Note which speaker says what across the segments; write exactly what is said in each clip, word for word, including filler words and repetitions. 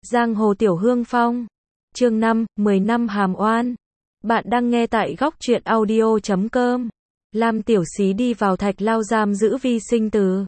Speaker 1: Giang hồ tiểu hương phong. Chương năm, mười năm hàm oan. Bạn đang nghe tại góc truyện audio chấm com. Lam tiểu xí đi vào thạch lao giam giữ Vi Sinh Từ.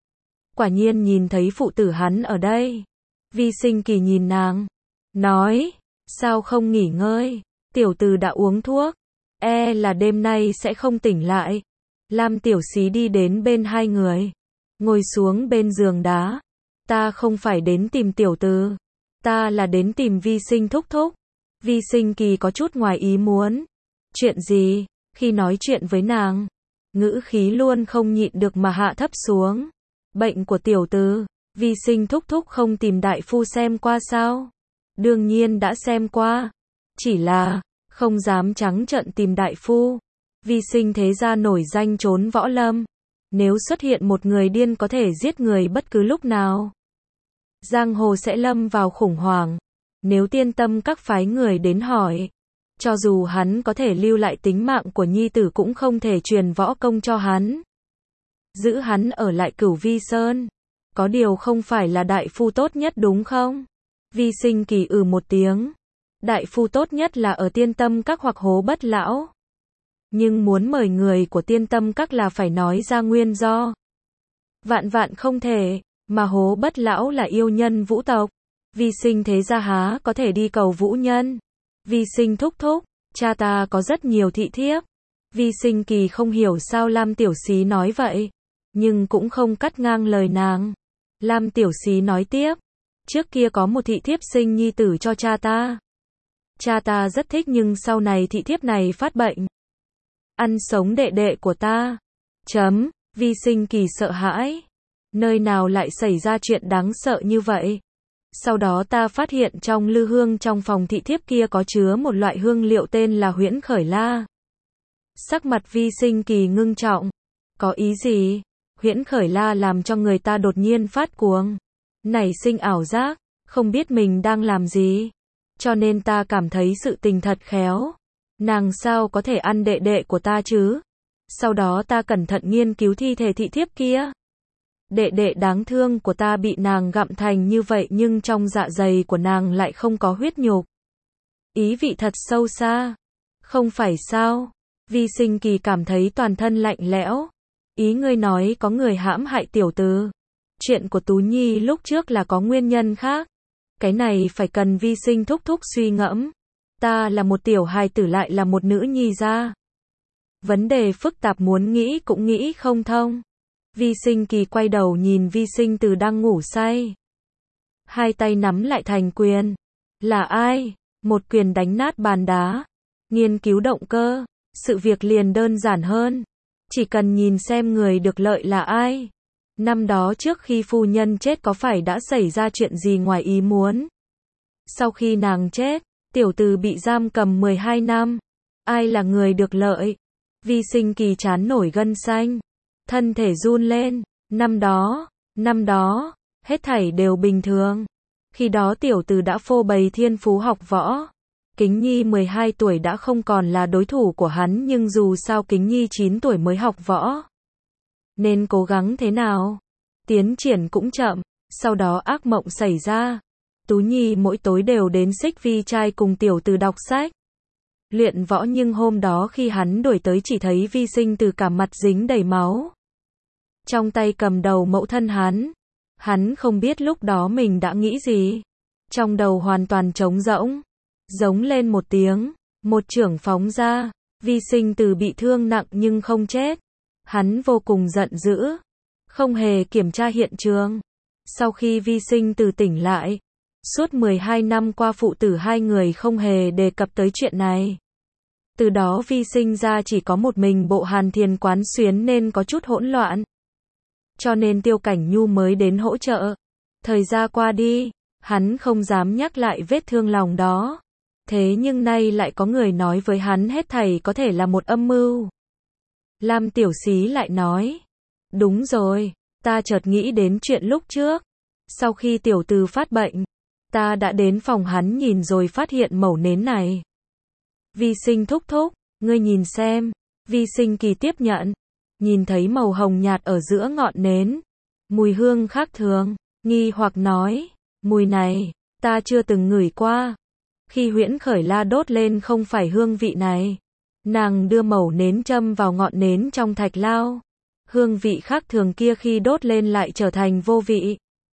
Speaker 1: Quả nhiên nhìn thấy phụ tử hắn ở đây. Vi Sinh Kỳ nhìn nàng, nói, sao không nghỉ ngơi, tiểu từ đã uống thuốc, e là đêm nay sẽ không tỉnh lại. Lam tiểu xí đi đến bên hai người, ngồi xuống bên giường đá. Ta không phải đến tìm tiểu từ, ta là đến tìm Vi Sinh thúc thúc. Vi Sinh Kỳ có chút ngoài ý muốn. Chuyện gì? Khi nói chuyện với nàng, ngữ khí luôn không nhịn được mà hạ thấp xuống. Bệnh của tiểu từ, Vi Sinh thúc thúc không tìm đại phu xem qua sao? Đương nhiên đã xem qua, chỉ là không dám trắng trợn tìm đại phu. Vi Sinh thế gia nổi danh trốn võ lâm, nếu xuất hiện một người điên có thể giết người bất cứ lúc nào, giang hồ sẽ lâm vào khủng hoảng. Nếu Tiên Tâm các phái người đến hỏi, cho dù hắn có thể lưu lại tính mạng của nhi tử cũng không thể truyền võ công cho hắn, giữ hắn ở lại Cửu Vi Sơn. Có điều không phải là đại phu tốt nhất đúng không? Vi Sinh Kỳ ừ một tiếng. Đại phu tốt nhất là ở Tiên Tâm các hoặc Hố Bất Lão. Nhưng muốn mời người của Tiên Tâm các là phải nói ra nguyên do. Vạn vạn không thể, mà Hố Bất Lão là yêu nhân vũ tộc. Vi Sinh thế gia há có thể đi cầu vũ nhân. Vi Sinh thúc thúc, cha ta có rất nhiều thị thiếp. Vi Sinh Kỳ không hiểu sao Lam tiểu xí nói vậy, nhưng cũng không cắt ngang lời nàng. Lam tiểu xí nói tiếp, trước kia có một thị thiếp sinh nhi tử cho cha ta. Cha ta rất thích nhưng sau này thị thiếp này phát bệnh, ăn sống đệ đệ của ta. Chấm, Vi Sinh Kỳ sợ hãi. Nơi nào lại xảy ra chuyện đáng sợ như vậy? Sau đó ta phát hiện trong lư hương trong phòng thị thiếp kia có chứa một loại hương liệu tên là huyễn khởi la. Sắc mặt Vi Sinh Kỳ ngưng trọng. Có ý gì? Huyễn khởi la làm cho người ta đột nhiên phát cuồng, nảy sinh ảo giác, không biết mình đang làm gì. Cho nên ta cảm thấy sự tình thật khéo. Nàng sao có thể ăn đệ đệ của ta chứ? Sau đó ta cẩn thận nghiên cứu thi thể thị thiếp kia. Đệ đệ đáng thương của ta bị nàng gặm thành như vậy nhưng trong dạ dày của nàng lại không có huyết nhục. Ý vị thật sâu xa. Không phải sao? Vi Sinh Kỳ cảm thấy toàn thân lạnh lẽo. Ý ngươi nói có người hãm hại tiểu từ. Chuyện của Tú Nhi lúc trước là có nguyên nhân khác. Cái này phải cần Vi Sinh thúc thúc suy ngẫm. Ta là một tiểu hài tử lại là một nữ nhi gia. Vấn đề phức tạp muốn nghĩ cũng nghĩ không thông. Vi Sinh Kỳ quay đầu nhìn Vi Sinh Từ đang ngủ say. Hai tay nắm lại thành quyền. Là ai? Một quyền đánh nát bàn đá. Nghiên cứu động cơ. Sự việc liền đơn giản hơn. Chỉ cần nhìn xem người được lợi là ai. Năm đó trước khi phu nhân chết có phải đã xảy ra chuyện gì ngoài ý muốn? Sau khi nàng chết, tiểu từ bị giam cầm mười hai năm. Ai là người được lợi? Vi Sinh Kỳ trán nổi gân xanh. Thân thể run lên. Năm đó, năm đó, hết thảy đều bình thường. Khi đó tiểu từ đã phô bày thiên phú học võ. Kính Nhi mười hai tuổi đã không còn là đối thủ của hắn nhưng dù sao Kính Nhi chín tuổi mới học võ. Nên cố gắng thế nào? Tiến triển cũng chậm. Sau đó ác mộng xảy ra. Tú Nhi mỗi tối đều đến Xích Vi trai cùng tiểu từ đọc sách, luyện võ nhưng hôm đó khi hắn đuổi tới chỉ thấy Vi Sinh Từ cả mặt dính đầy máu. Trong tay cầm đầu mẫu thân hắn. Hắn không biết lúc đó mình đã nghĩ gì. Trong đầu hoàn toàn trống rỗng. Giống lên một tiếng. Một chưởng phóng ra. Vi Sinh Từ bị thương nặng nhưng không chết. Hắn vô cùng giận dữ. Không hề kiểm tra hiện trường. Sau khi Vi Sinh Từ tỉnh lại, suốt mười hai năm qua phụ tử hai người không hề đề cập tới chuyện này. Từ đó Vi Sinh ra chỉ có một mình Bộ Hàn Thiền quán xuyến nên có chút hỗn loạn. Cho nên Tiêu Cảnh Nhu mới đến hỗ trợ. Thời gian qua đi, hắn không dám nhắc lại vết thương lòng đó. Thế nhưng nay lại có người nói với hắn hết thảy có thể là một âm mưu. Lam tiểu xí lại nói. Đúng rồi, ta chợt nghĩ đến chuyện lúc trước. Sau khi tiểu từ phát bệnh, ta đã đến phòng hắn nhìn rồi phát hiện mẩu nến này. Vi Sinh thúc thúc, ngươi nhìn xem. Vi Sinh Kỳ tiếp nhận. Nhìn thấy màu hồng nhạt ở giữa ngọn nến. Mùi hương khác thường. Nghi hoặc nói. Mùi này, Ta chưa từng ngửi qua. Khi Huyễn Khởi La đốt lên không phải hương vị này. Nàng đưa mẩu nến châm vào ngọn nến trong thạch lao. Hương vị khác thường kia khi đốt lên lại trở thành vô vị.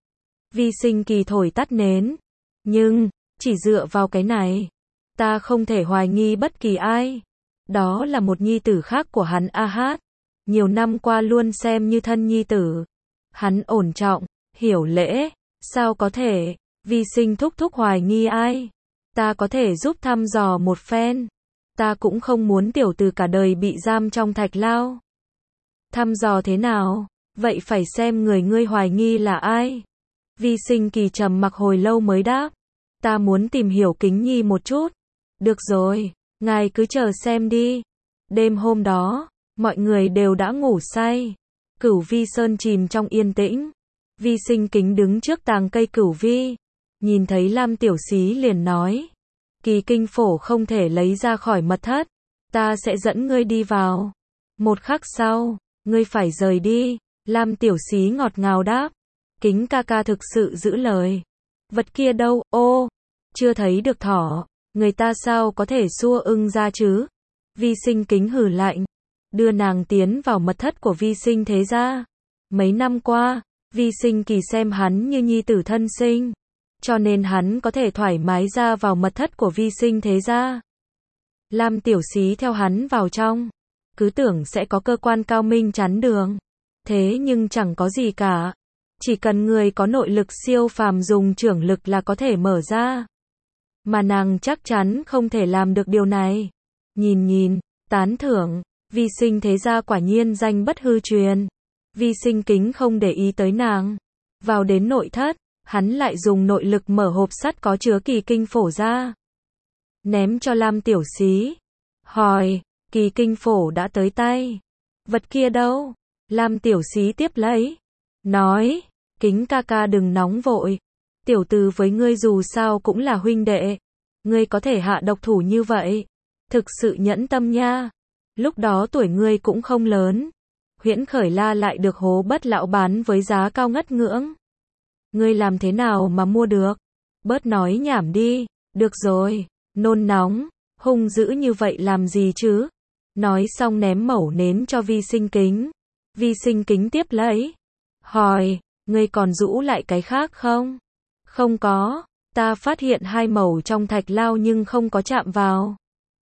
Speaker 1: Vi Sinh Kỳ thổi tắt nến. Nhưng, chỉ dựa vào cái này, ta không thể hoài nghi bất kỳ ai. Đó là một nhi tử khác của hắn A Hát. Nhiều năm qua luôn xem như thân nhi tử. Hắn ổn trọng, hiểu lễ. Sao có thể, Vi Sinh thúc thúc hoài nghi ai? Ta có thể giúp thăm dò một phen. Ta cũng không muốn tiểu tử cả đời bị giam trong thạch lao. Thăm dò thế nào? Vậy phải xem người ngươi hoài nghi là ai? Vi Sinh Kỳ trầm mặc hồi lâu mới đáp. Ta muốn tìm hiểu Kính Nhi một chút. Được rồi, ngài cứ chờ xem đi. Đêm hôm đó, mọi người đều đã ngủ say. Cửu Vi Sơn chìm trong yên tĩnh. Vi Sinh Kính đứng trước tàng cây Cửu Vi. Nhìn thấy Lam Tiểu Xí liền nói. Kỳ kinh phổ không thể lấy ra khỏi mật thất. Ta sẽ dẫn ngươi đi vào. Một khắc sau, ngươi phải rời đi. Lam Tiểu Xí ngọt ngào đáp. Kính ca ca thực sự giữ lời. Vật kia đâu, ô, chưa thấy được thỏ. Người ta sao có thể xua ưng ra chứ? Vi Sinh Kính hừ lạnh. Đưa nàng tiến vào mật thất của Vi Sinh Thế Gia. Mấy năm qua, Vi Sinh Kỳ xem hắn như nhi tử thân sinh. Cho nên hắn có thể thoải mái ra vào mật thất của Vi Sinh Thế Gia. Lam Tiểu Xí theo hắn vào trong. Cứ tưởng sẽ có cơ quan cao minh chắn đường. Thế nhưng chẳng có gì cả. Chỉ cần người có nội lực siêu phàm dùng trưởng lực là có thể mở ra. Mà nàng chắc chắn không thể làm được điều này. Nhìn nhìn, tán thưởng, Vi Sinh Thế Gia quả nhiên danh bất hư truyền. Vi Sinh Kính không để ý tới nàng. Vào đến nội thất, hắn lại dùng nội lực mở hộp sắt có chứa kỳ kinh phổ ra. Ném cho Lam Tiểu Xí. Hỏi, kỳ kinh phổ đã tới tay. Vật kia đâu? Lam Tiểu Xí tiếp lấy. Nói, Kính ca ca đừng nóng vội. Tiểu tử với ngươi dù sao cũng là huynh đệ. Ngươi có thể hạ độc thủ như vậy. Thực sự nhẫn tâm nha. Lúc đó tuổi ngươi cũng không lớn. Huyễn Khởi La lại được Hố Bất lão bán với giá cao ngất ngưỡng. Ngươi làm thế nào mà mua được? Bớt nói nhảm đi. Được rồi, nôn nóng, hung dữ như vậy làm gì chứ? Nói xong ném mẩu nến cho Vi Sinh Kính. Vi Sinh Kính tiếp lấy. Hỏi, ngươi còn rũ lại cái khác không? Không có, ta phát hiện hai mẩu trong thạch lao nhưng không có chạm vào.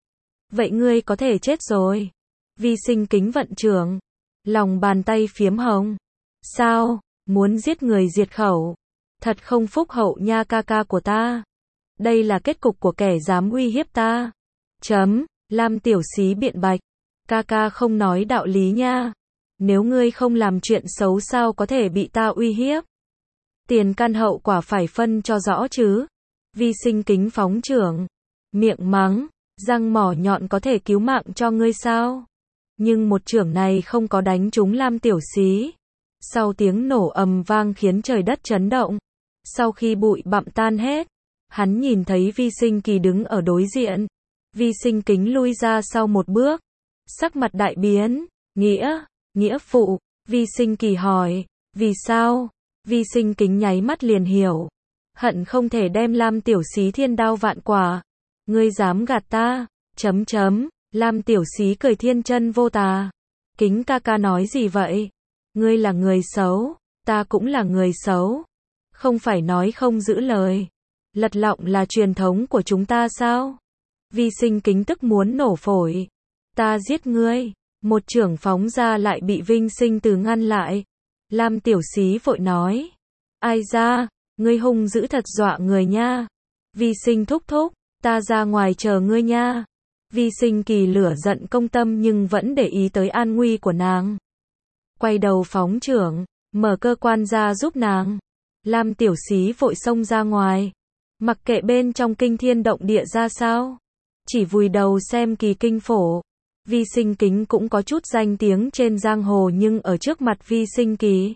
Speaker 1: Vậy ngươi có thể chết rồi. Vi Sinh Kính vận trưởng. Lòng bàn tay phiếm hồng. Sao, muốn giết người diệt khẩu? Thật không phúc hậu nha ca ca của ta. Đây là kết cục của kẻ dám uy hiếp ta. Chấm, Lam Tiểu Xí biện bạch. Ca ca không nói đạo lý nha. Nếu ngươi không làm chuyện xấu sao có thể bị ta uy hiếp? Tiền căn hậu quả phải phân cho rõ chứ. Vi Sinh Kính phóng trưởng. Miệng mắng, răng mỏ nhọn có thể cứu mạng cho ngươi sao? Nhưng một chưởng này không có đánh trúng Lam Tiểu Xí. Sau tiếng nổ ầm vang khiến trời đất chấn động. Sau khi bụi bặm tan hết, hắn nhìn thấy Vi Sinh Kỳ đứng ở đối diện. Vi Sinh Kính lui ra sau một bước. Sắc mặt đại biến. Nghĩa, nghĩa phụ. Vi Sinh Kỳ hỏi. Vì sao? Vi Sinh Kính nháy mắt liền hiểu. Hận không thể đem Lam Tiểu Xí thiên đao vạn quả. Ngươi dám gạt ta? Chấm chấm. Lam Tiểu Xí cười thiên chân vô tà. Kính ca ca nói gì vậy? Ngươi là người xấu. Ta cũng là người xấu. Không phải nói không giữ lời. Lật lọng là truyền thống của chúng ta sao? Vi Sinh Kính tức muốn nổ phổi. Ta giết ngươi. Một chưởng phóng ra lại bị Vinh Sinh Từ ngăn lại. Lam Tiểu Xí vội nói. Ai ra, ngươi hung dữ thật dọa người nha. Vi Sinh thúc thúc, ta ra ngoài chờ ngươi nha. Vi Sinh Kỳ lửa giận công tâm nhưng vẫn để ý tới an nguy của nàng. Quay đầu phóng chưởng, mở cơ quan ra giúp nàng. Lam Tiểu Xí vội xông ra ngoài. Mặc kệ bên trong kinh thiên động địa ra sao. Chỉ vùi đầu xem kỳ kinh phổ. Vi Sinh Kính cũng có chút danh tiếng trên giang hồ nhưng ở trước mặt Vi Sinh Kỳ.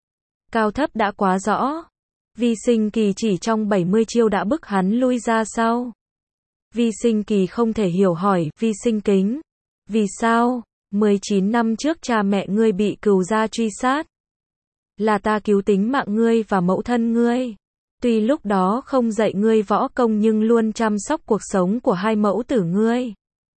Speaker 1: Cao thấp đã quá rõ. Vi Sinh Kỳ chỉ trong bảy mươi chiêu đã bức hắn lui ra sau. Vi Sinh Kỳ không thể hiểu hỏi Vi Sinh Kính. Vì sao, mười chín năm trước cha mẹ ngươi bị cừu gia truy sát. Là ta cứu tính mạng ngươi và mẫu thân ngươi. Tuy lúc đó không dạy ngươi võ công nhưng luôn chăm sóc cuộc sống của hai mẫu tử ngươi.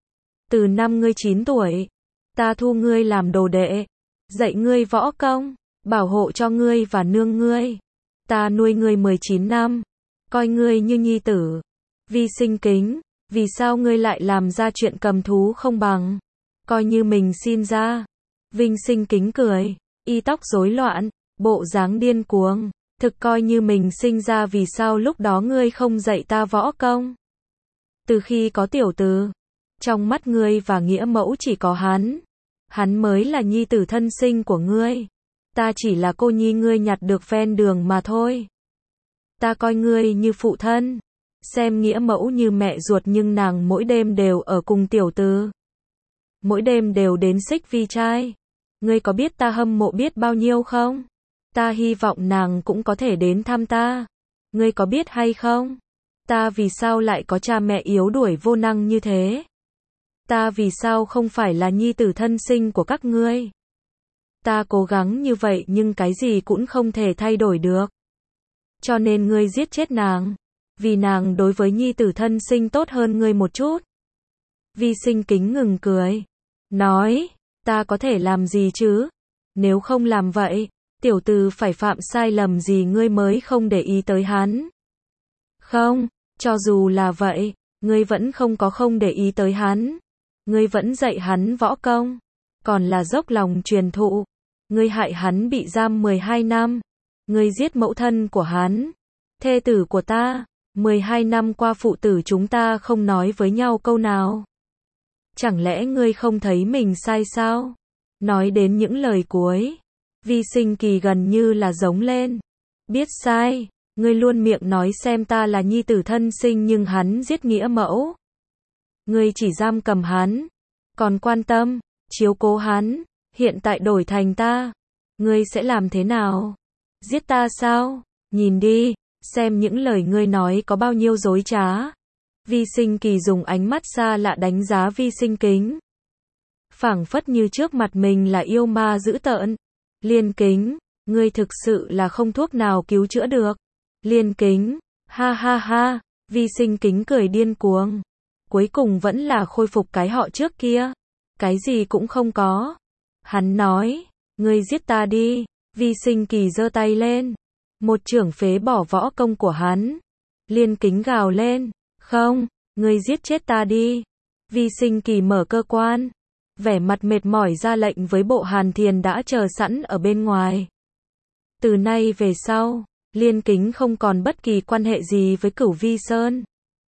Speaker 1: Từ năm ngươi chín tuổi, ta thu ngươi làm đồ đệ, dạy ngươi võ công, bảo hộ cho ngươi và nương ngươi. Ta nuôi ngươi mười chín năm, coi ngươi như nhi tử. Vi Sinh Kính, vì sao ngươi lại làm ra chuyện cầm thú không bằng? Coi như mình xin ra. Vinh Sinh Kính cười, y tóc rối loạn, bộ dáng điên cuồng. Thực coi như mình sinh ra vì sao lúc đó ngươi không dạy ta võ công? Từ khi có tiểu từ, trong mắt ngươi và nghĩa mẫu chỉ có hắn. Hắn mới là nhi tử thân sinh của ngươi. Ta chỉ là cô nhi ngươi nhặt được ven đường mà thôi. Ta coi ngươi như phụ thân, xem nghĩa mẫu như mẹ ruột nhưng nàng mỗi đêm đều ở cùng tiểu từ. Mỗi đêm đều đến xích vi trai. Ngươi có biết ta hâm mộ biết bao nhiêu không? Ta hy vọng nàng cũng có thể đến thăm ta. Ngươi có biết hay không? Ta vì sao lại có cha mẹ yếu đuổi vô năng như thế? Ta vì sao không phải là nhi tử thân sinh của các ngươi? Ta cố gắng như vậy nhưng cái gì cũng không thể thay đổi được. Cho nên ngươi giết chết nàng. Vì nàng đối với nhi tử thân sinh tốt hơn ngươi một chút. Vi Sinh Kính ngừng cười. Nói, ta có thể làm gì chứ? Nếu không làm vậy, tiểu từ phải phạm sai lầm gì ngươi mới không để ý tới hắn? Không, cho dù là vậy, ngươi vẫn không có không để ý tới hắn. Ngươi vẫn dạy hắn võ công, còn là dốc lòng truyền thụ. Ngươi hại hắn bị giam mười hai năm. Ngươi giết mẫu thân của hắn, thê tử của ta. mười hai năm qua phụ tử chúng ta không nói với nhau câu nào. Chẳng lẽ ngươi không thấy mình sai sao? Nói đến những lời cuối, Vi Sinh Kỳ gần như là giống lên. Biết sai, ngươi luôn miệng nói xem ta là nhi tử thân sinh nhưng hắn giết nghĩa mẫu. Ngươi chỉ giam cầm hắn, còn quan tâm, chiếu cố hắn, hiện tại đổi thành ta. Ngươi sẽ làm thế nào? Giết ta sao? Nhìn đi, xem những lời ngươi nói có bao nhiêu dối trá. Vi Sinh Kỳ dùng ánh mắt xa lạ đánh giá Vi Sinh Kính. Phảng phất như trước mặt mình là yêu ma dữ tợn. Liên Kính, ngươi thực sự là không thuốc nào cứu chữa được. Liên Kính, ha ha ha, Vi Sinh Kính cười điên cuồng. Cuối cùng vẫn là khôi phục cái họ trước kia. Cái gì cũng không có. Hắn nói, ngươi giết ta đi. Vi Sinh Kỳ giơ tay lên. Một chưởng phế bỏ võ công của hắn. Liên Kính gào lên, không, ngươi giết chết ta đi. Vi Sinh Kỳ mở cơ quan, vẻ mặt mệt mỏi ra lệnh với Bộ Hàn Thiền đã chờ sẵn ở bên ngoài. Từ nay về sau, Liên Kính không còn bất kỳ quan hệ gì với Cửu Vi Sơn.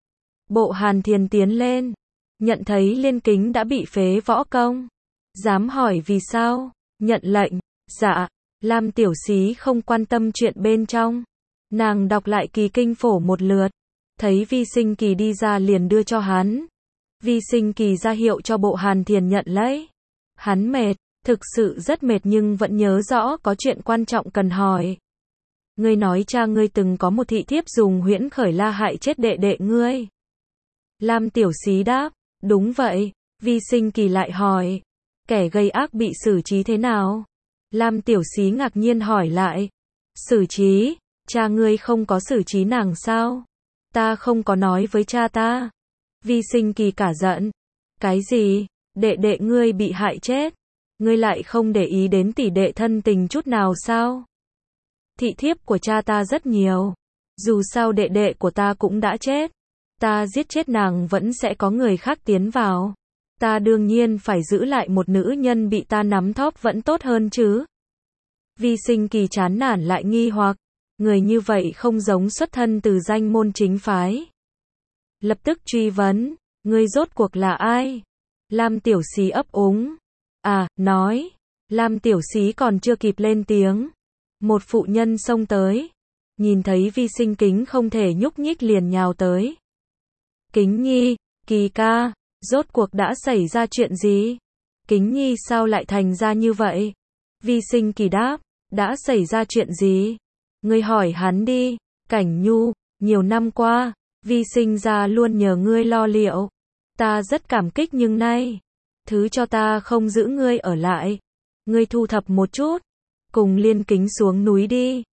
Speaker 1: Bộ Hàn Thiền tiến lên, nhận thấy Liên Kính đã bị phế võ công. Dám hỏi vì sao? Nhận lệnh, dạ. Lam Tiểu Xí không quan tâm chuyện bên trong. Nàng đọc lại kỳ kinh phổ một lượt. Thấy Vi Sinh Kỳ đi ra liền đưa cho hắn. Vi Sinh Kỳ ra hiệu cho Bộ Hàn Thiền nhận lấy. Hắn mệt, thực sự rất mệt nhưng vẫn nhớ rõ có chuyện quan trọng cần hỏi. Ngươi nói cha ngươi từng có một thị thiếp dùng huyễn khởi la hại chết đệ đệ ngươi. Lam Tiểu Xí đáp, đúng vậy. Vi Sinh Kỳ lại hỏi, kẻ gây ác bị xử trí thế nào? Lam Tiểu Xí ngạc nhiên hỏi lại, xử trí, cha ngươi không có xử trí nàng sao? Ta không có nói với cha ta. Vi Sinh Kỳ cả giận, cái gì? Đệ đệ ngươi bị hại chết, ngươi lại không để ý đến tỷ đệ thân tình chút nào sao? Thị thiếp của cha ta rất nhiều, dù sao đệ đệ của ta cũng đã chết. Ta giết chết nàng vẫn sẽ có người khác tiến vào. Ta đương nhiên phải giữ lại một nữ nhân bị ta nắm thóp vẫn tốt hơn chứ. Vi Sinh Kỳ chán nản lại nghi hoặc, người như vậy không giống xuất thân từ danh môn chính phái. Lập tức truy vấn, ngươi rốt cuộc là ai? Lam Tiểu Xí ấp úng. À, nói. Lam Tiểu Xí còn chưa kịp lên tiếng. Một phụ nhân xông tới. Nhìn thấy Vi Sinh Kính không thể nhúc nhích liền nhào tới. Kính Nhi, Kỳ ca, rốt cuộc đã xảy ra chuyện gì? Kính Nhi sao lại thành ra như vậy? Vi Sinh Kỳ đáp, đã xảy ra chuyện gì? Ngươi hỏi hắn đi. Cảnh Nhu, nhiều năm qua, Vi Sinh ra luôn nhờ ngươi lo liệu. Ta rất cảm kích nhưng nay, thứ cho ta không giữ ngươi ở lại. Ngươi thu thập một chút, cùng Liên Kính xuống núi đi.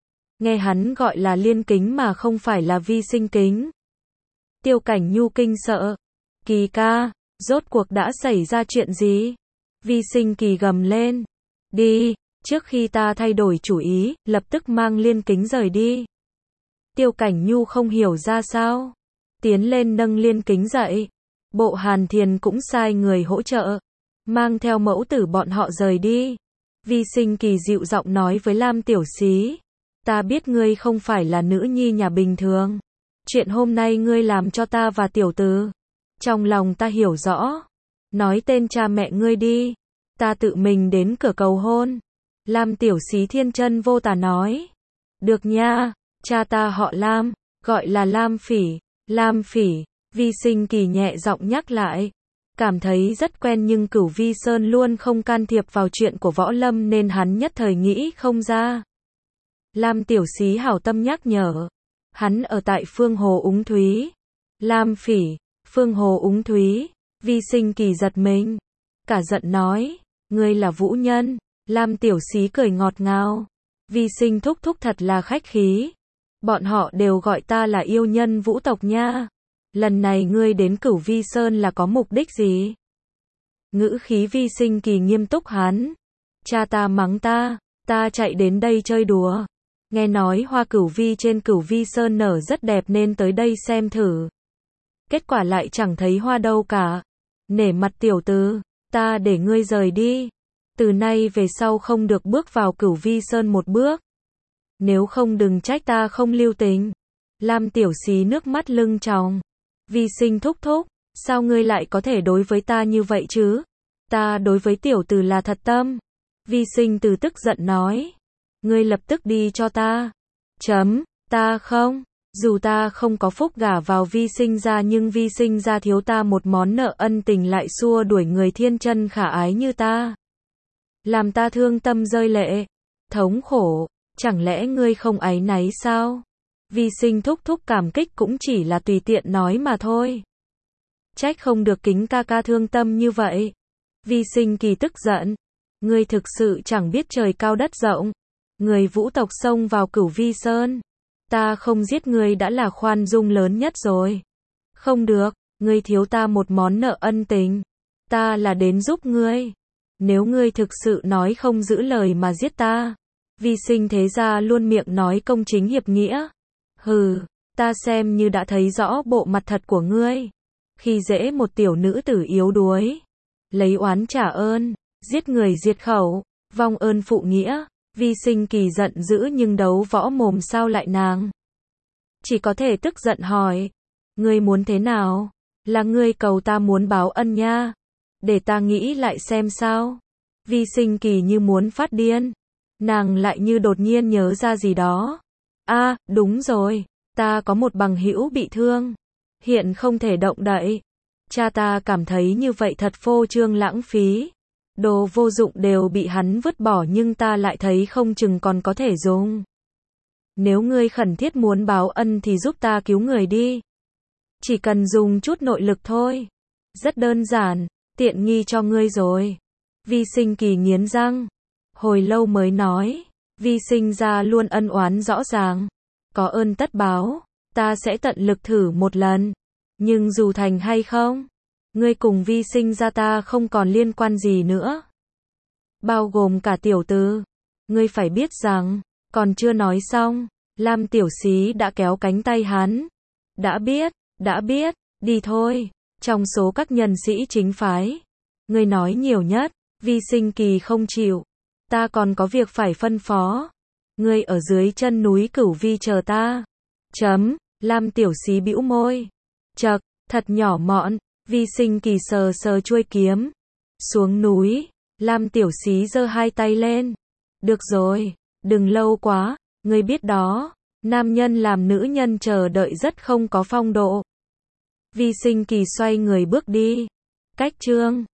Speaker 1: Nghe hắn gọi là Liên Kính mà không phải là Vi Sinh Kính. Tiêu Cảnh Nhu kinh sợ. Kỳ ca, rốt cuộc đã xảy ra chuyện gì? Vi Sinh Kỳ gầm lên. Đi, trước khi ta thay đổi chủ ý, lập tức mang Liên Kính rời đi. Tiêu Cảnh Nhu không hiểu ra sao. Tiến lên nâng Liên Kính dậy. Bộ Hàn Thiền cũng sai người hỗ trợ. Mang theo mẫu tử bọn họ rời đi. Vi Sinh Kỳ dịu giọng nói với Lam Tiểu Xí. Ta biết ngươi không phải là nữ nhi nhà bình thường. Chuyện hôm nay ngươi làm cho ta và tiểu tử. Trong lòng ta hiểu rõ. Nói tên cha mẹ ngươi đi. Ta tự mình đến cửa cầu hôn. Lam Tiểu Xí thiên chân vô tà nói. Được nha, cha ta họ Lam, gọi là Lam Phỉ. Lam Phỉ, Vi Sinh Kỳ nhẹ giọng nhắc lại. Cảm thấy rất quen nhưng Cửu Vi Sơn luôn không can thiệp vào chuyện của Võ Lâm nên hắn nhất thời nghĩ không ra. Lam Tiểu Xí hảo tâm nhắc nhở. Hắn ở tại Phương Hồ Úng Thúy. Lam Phỉ, Phương Hồ Úng Thúy. Vi Sinh Kỳ giật mình. Cả giận nói. Ngươi là vũ nhân. Lam Tiểu Xí cười ngọt ngào. Vi Sinh thúc thúc thật là khách khí. Bọn họ đều gọi ta là yêu nhân vũ tộc nha. Lần này ngươi đến Cửu Vi Sơn là có mục đích gì? Ngữ khí Vi Sinh Kỳ nghiêm túc hắn. Cha ta mắng ta. Ta chạy đến đây chơi đùa. Nghe nói hoa cửu vi trên Cửu Vi Sơn nở rất đẹp nên tới đây xem thử. Kết quả lại chẳng thấy hoa đâu cả. Nể mặt tiểu tử, ta để ngươi rời đi. Từ nay về sau không được bước vào Cửu Vi Sơn một bước. Nếu không đừng trách ta không lưu tình. Lam Tiểu Xí nước mắt lưng tròng. Vi Sinh thúc thúc, sao ngươi lại có thể đối với ta như vậy chứ? Ta đối với tiểu tử là thật tâm. Vi Sinh từ tức giận nói. Ngươi lập tức đi cho ta. Chấm, ta không. Dù ta không có phúc gả vào Vi Sinh gia nhưng Vi Sinh gia thiếu ta một món nợ ân tình lại xua đuổi người thiên chân khả ái như ta. Làm ta thương tâm rơi lệ. Thống khổ, chẳng lẽ ngươi không áy náy sao? Vi Sinh thúc thúc cảm kích cũng chỉ là tùy tiện nói mà thôi. Trách không được Kính ca ca thương tâm như vậy. Vi Sinh Kỳ tức giận. Ngươi thực sự chẳng biết trời cao đất rộng. Người vũ tộc xông vào Cửu Vi Sơn. Ta không giết ngươi đã là khoan dung lớn nhất rồi. Không được, ngươi thiếu ta một món nợ ân tình. Ta là đến giúp ngươi. Nếu ngươi thực sự nói không giữ lời mà giết ta. Vi Sinh thế gia luôn miệng nói công chính hiệp nghĩa. Hừ, ta xem như đã thấy rõ bộ mặt thật của ngươi. Khi dễ một tiểu nữ tử yếu đuối. Lấy oán trả ơn, giết người diệt khẩu, vong ơn phụ nghĩa. Vi Sinh Kỳ giận dữ nhưng đấu võ mồm sao lại nàng. Chỉ có thể tức giận hỏi. Ngươi muốn thế nào? Là ngươi cầu ta muốn báo ân nha. Để ta nghĩ lại xem sao. Vi Sinh Kỳ như muốn phát điên. Nàng lại như đột nhiên nhớ ra gì đó. A, à, đúng rồi. Ta có một bằng hữu bị thương. Hiện không thể động đậy. Cha ta cảm thấy như vậy thật phô trương lãng phí. Đồ vô dụng đều bị hắn vứt bỏ nhưng ta lại thấy không chừng còn có thể dùng. Nếu ngươi khẩn thiết muốn báo ân thì giúp ta cứu người đi. Chỉ cần dùng chút nội lực thôi. Rất đơn giản, tiện nghi cho ngươi rồi. Vi Sinh Kỳ nghiến răng. Hồi lâu mới nói. Vi Sinh gia luôn ân oán rõ ràng. Có ơn tất báo. Ta sẽ tận lực thử một lần. Nhưng dù thành hay không, ngươi cùng Vi Sinh gia ta không còn liên quan gì nữa. Bao gồm cả tiểu tử. Ngươi phải biết rằng, còn chưa nói xong, Lam Tiểu Xí đã kéo cánh tay hắn. Đã biết, đã biết, đi thôi. Trong số các nhân sĩ chính phái, ngươi nói nhiều nhất. Vi Sinh Kỳ không chịu. Ta còn có việc phải phân phó. Ngươi ở dưới chân núi Cửu Vi chờ ta. Chấm, Lam Tiểu Xí bĩu môi. Chậc, thật nhỏ mọn. Vi Sinh Kỳ sờ sờ chuôi kiếm. Xuống núi, Lam Tiểu Xí giơ hai tay lên. Được rồi, đừng lâu quá, ngươi biết đó, nam nhân làm nữ nhân chờ đợi rất không có phong độ. Vi Sinh Kỳ xoay người bước đi. Cách chương